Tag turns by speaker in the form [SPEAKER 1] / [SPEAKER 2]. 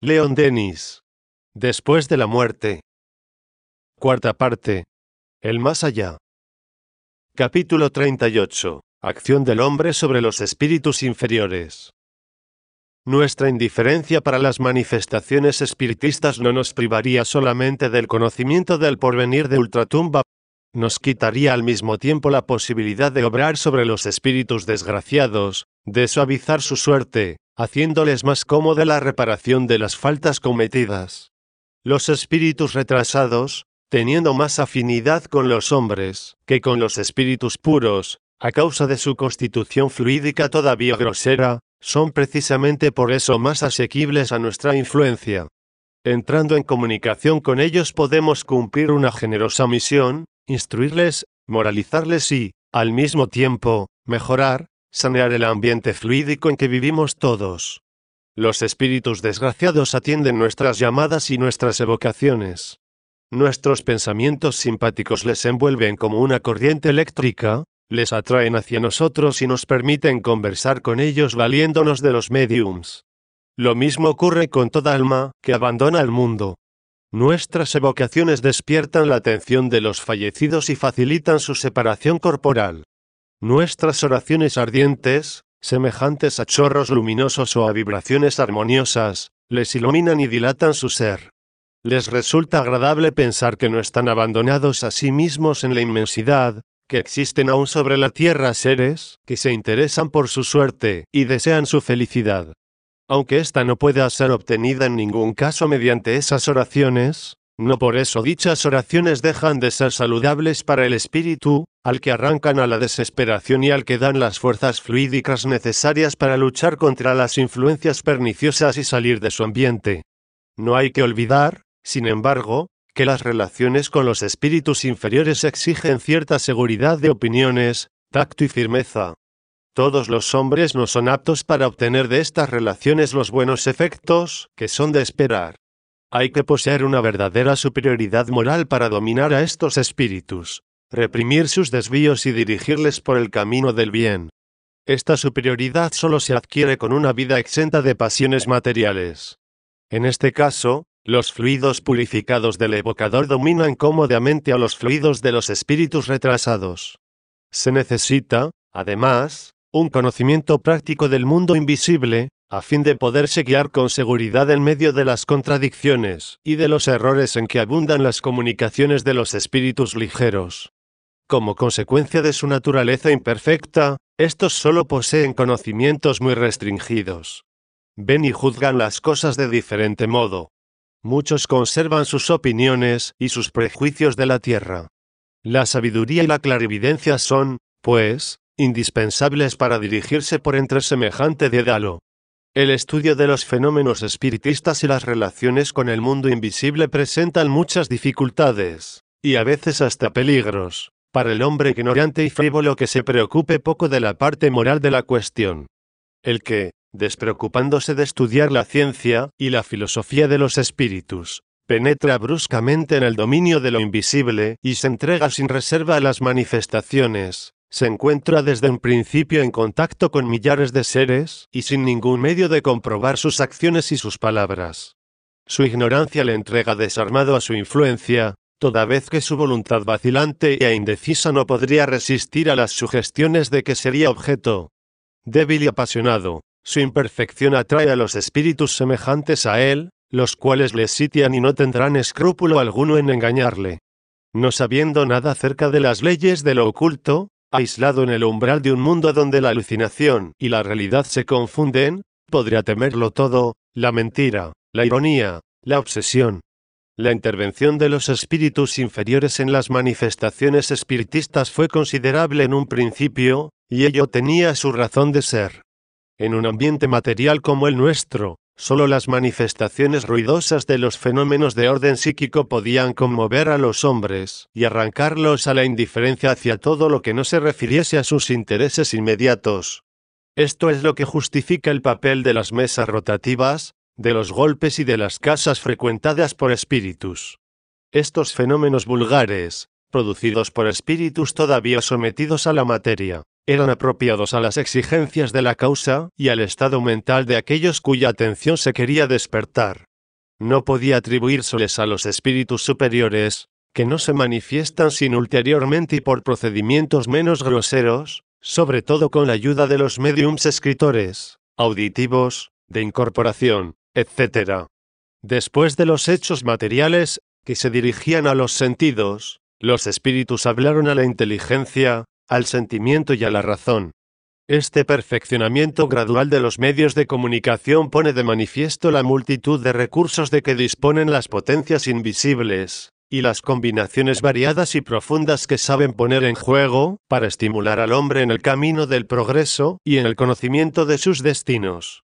[SPEAKER 1] Leon Denis. Después de la muerte. Cuarta parte. El más allá. Capítulo 38. Acción del hombre sobre los espíritus inferiores. Nuestra indiferencia para las manifestaciones espiritistas no nos privaría solamente del conocimiento del porvenir de ultratumba, nos quitaría al mismo tiempo la posibilidad de obrar sobre los espíritus desgraciados, de suavizar su suerte, haciéndoles más cómoda la reparación de las faltas cometidas. Los espíritus retrasados, teniendo más afinidad con los hombres que con los espíritus puros, a causa de su constitución fluídica todavía grosera, son precisamente por eso más asequibles a nuestra influencia. Entrando en comunicación con ellos podemos cumplir una generosa misión, instruirles, moralizarles y, al mismo tiempo, mejorar, sanear el ambiente fluídico en que vivimos todos. Los espíritus desgraciados atienden nuestras llamadas y nuestras evocaciones. Nuestros pensamientos simpáticos les envuelven como una corriente eléctrica, les atraen hacia nosotros y nos permiten conversar con ellos valiéndonos de los médiums. Lo mismo ocurre con toda alma que abandona el mundo. Nuestras evocaciones despiertan la atención de los fallecidos y facilitan su separación corporal. Nuestras oraciones ardientes, semejantes a chorros luminosos o a vibraciones armoniosas, les iluminan y dilatan su ser. Les resulta agradable pensar que no están abandonados a sí mismos en la inmensidad, que existen aún sobre la tierra seres que se interesan por su suerte y desean su felicidad. Aunque ésta no pueda ser obtenida en ningún caso mediante esas oraciones, no por eso dichas oraciones dejan de ser saludables para el espíritu, al que arrancan a la desesperación y al que dan las fuerzas fluídicas necesarias para luchar contra las influencias perniciosas y salir de su ambiente. No hay que olvidar, sin embargo, que las relaciones con los espíritus inferiores exigen cierta seguridad de opiniones, tacto y firmeza. Todos los hombres no son aptos para obtener de estas relaciones los buenos efectos que son de esperar. Hay que poseer una verdadera superioridad moral para dominar a estos espíritus, reprimir sus desvíos y dirigirles por el camino del bien. Esta superioridad solo se adquiere con una vida exenta de pasiones materiales. En este caso, los fluidos purificados del evocador dominan cómodamente a los fluidos de los espíritus retrasados. Se necesita, además, un conocimiento práctico del mundo invisible, a fin de poderse guiar con seguridad en medio de las contradicciones y de los errores en que abundan las comunicaciones de los espíritus ligeros. Como consecuencia de su naturaleza imperfecta, estos solo poseen conocimientos muy restringidos. Ven y juzgan las cosas de diferente modo. Muchos conservan sus opiniones y sus prejuicios de la tierra. La sabiduría y la clarividencia son, pues, indispensables para dirigirse por entre semejante dédalo. El estudio de los fenómenos espiritistas y las relaciones con el mundo invisible presentan muchas dificultades, y a veces hasta peligros, para el hombre ignorante y frívolo que se preocupe poco de la parte moral de la cuestión. El que, despreocupándose de estudiar la ciencia y la filosofía de los espíritus, penetra bruscamente en el dominio de lo invisible y se entrega sin reserva a las manifestaciones, se encuentra desde un principio en contacto con millares de seres y sin ningún medio de comprobar sus acciones y sus palabras. Su ignorancia le entrega desarmado a su influencia, toda vez que su voluntad vacilante e indecisa no podría resistir a las sugestiones de que sería objeto. Débil y apasionado, su imperfección atrae a los espíritus semejantes a él, los cuales le sitian y no tendrán escrúpulo alguno en engañarle. No sabiendo nada acerca de las leyes de lo oculto, aislado en el umbral de un mundo donde la alucinación y la realidad se confunden, podría temerlo todo, la mentira, la ironía, la obsesión. La intervención de los espíritus inferiores en las manifestaciones espiritistas fue considerable en un principio, y ello tenía su razón de ser. En un ambiente material como el nuestro, solo las manifestaciones ruidosas de los fenómenos de orden psíquico podían conmover a los hombres y arrancarlos a la indiferencia hacia todo lo que no se refiriese a sus intereses inmediatos. Esto es lo que justifica el papel de las mesas rotativas, de los golpes y de las casas frecuentadas por espíritus. Estos fenómenos vulgares, producidos por espíritus todavía sometidos a la materia, eran apropiados a las exigencias de la causa y al estado mental de aquellos cuya atención se quería despertar. no podía atribuírseles a los espíritus superiores, que no se manifiestan sino ulteriormente y por procedimientos menos groseros, sobre todo con la ayuda de los médiums escritores, auditivos, de incorporación, etc. Después de los hechos materiales, que se dirigían a los sentidos, los espíritus hablaron a la inteligencia, al sentimiento y a la razón. Este perfeccionamiento gradual de los medios de comunicación pone de manifiesto la multitud de recursos de que disponen las potencias invisibles, y las combinaciones variadas y profundas que saben poner en juego, para estimular al hombre en el camino del progreso y en el conocimiento de sus destinos.